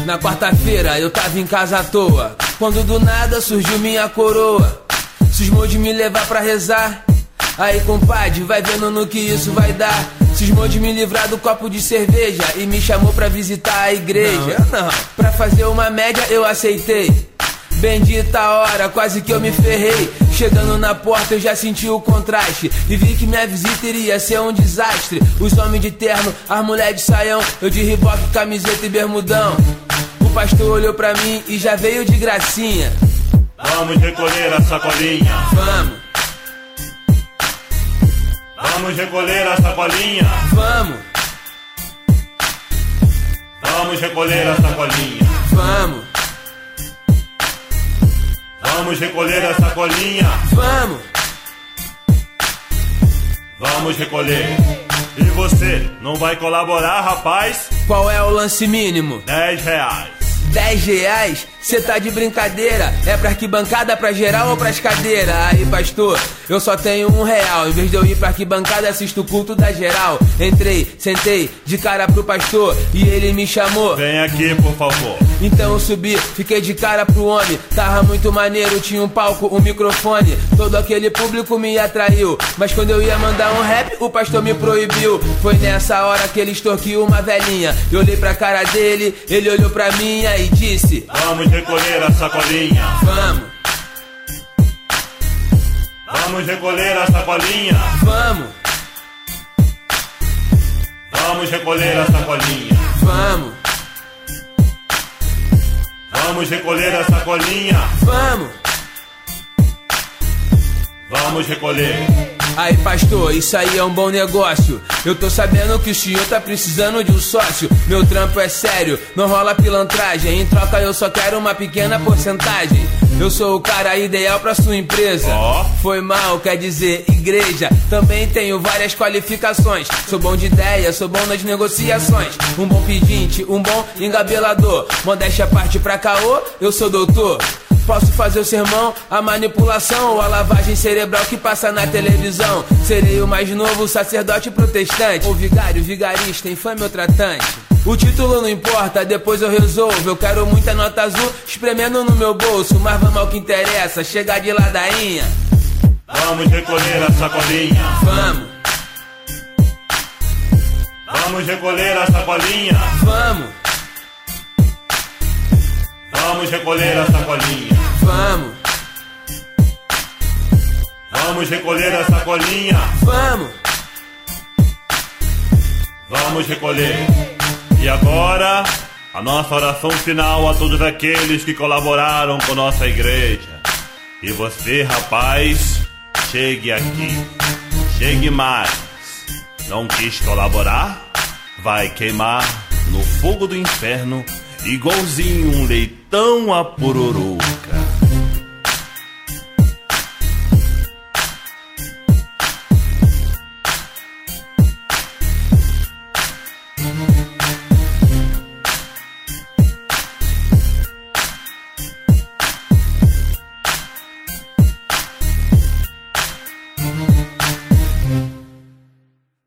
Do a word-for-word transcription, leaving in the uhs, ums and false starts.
Na quarta-feira eu tava em casa à toa, quando do nada surgiu minha coroa. Cismou de me levar pra rezar. Aí compadre, vai vendo no que isso vai dar. Cismou de me livrar do copo de cerveja e me chamou pra visitar a igreja. Não, não. Pra fazer uma média eu aceitei. Bendita hora, quase que eu me ferrei. Chegando na porta eu já senti o contraste e vi que minha visita iria ser um desastre. Os homens de terno, as mulheres de saião, eu de riboque, camiseta e bermudão. O pastor olhou pra mim e já veio de gracinha. Vamos recolher a sacolinha. Vamos. Vamos recolher a sacolinha. Vamos. Vamos recolher a sacolinha. Vamos. Vamos recolher a sacolinha. Vamos. Vamos recolher. E você, não vai colaborar, rapaz? Qual é o lance mínimo? Dez reais. Dez reais? Cê tá de brincadeira? É pra arquibancada, pra geral ou pras cadeiras? Aí pastor, eu só tenho um real. Em vez de eu ir pra arquibancada, assisto o culto da geral. Entrei, sentei, de cara pro pastor e ele me chamou. Vem aqui, por favor. Então eu subi, fiquei de cara pro homem. Tava muito maneiro, tinha um palco, um microfone. Todo aquele público me atraiu. Mas quando eu ia mandar um rap, o pastor me proibiu. Foi nessa hora que ele extorquiu uma velhinha. Eu olhei pra cara dele, ele olhou pra mim e disse: vamos recolher a sacolinha. Vamos. Vamos recolher a sacolinha. Vamos. Vamos recolher a sacolinha. Vamos. Vamos recolher a sacolinha. Vamos. Vamos recolher. Aí pastor, isso aí é um bom negócio. Eu tô sabendo que o senhor tá precisando de um sócio. Meu trampo é sério, não rola pilantragem. Em troca eu só quero uma pequena porcentagem. Eu sou o cara ideal pra sua empresa. Oh. Foi mal, quer dizer igreja. Também tenho várias qualificações. Sou bom de ideia, sou bom nas negociações. Um bom pedinte, um bom engabelador. Modéstia à parte pra caô, eu sou doutor. Posso fazer o sermão, a manipulação ou a lavagem cerebral que passa na televisão. Serei o mais novo sacerdote protestante, ou vigário, vigarista, infame ou tratante. O título não importa, depois eu resolvo. Eu quero muita nota azul espremendo no meu bolso. Mas vamos ao que interessa, chegar de ladainha. Vamos recolher a sacolinha. Vamos. Vamos recolher a sacolinha. Vamos. Vamos recolher a sacolinha. Vamos. Vamos recolher a sacolinha. Vamos. Vamos recolher. E agora, a nossa oração final a todos aqueles que colaboraram com nossa igreja. E você, rapaz, chegue aqui. Chegue mais. Não quis colaborar? Vai queimar no fogo do inferno igualzinho um leitão a pururuca.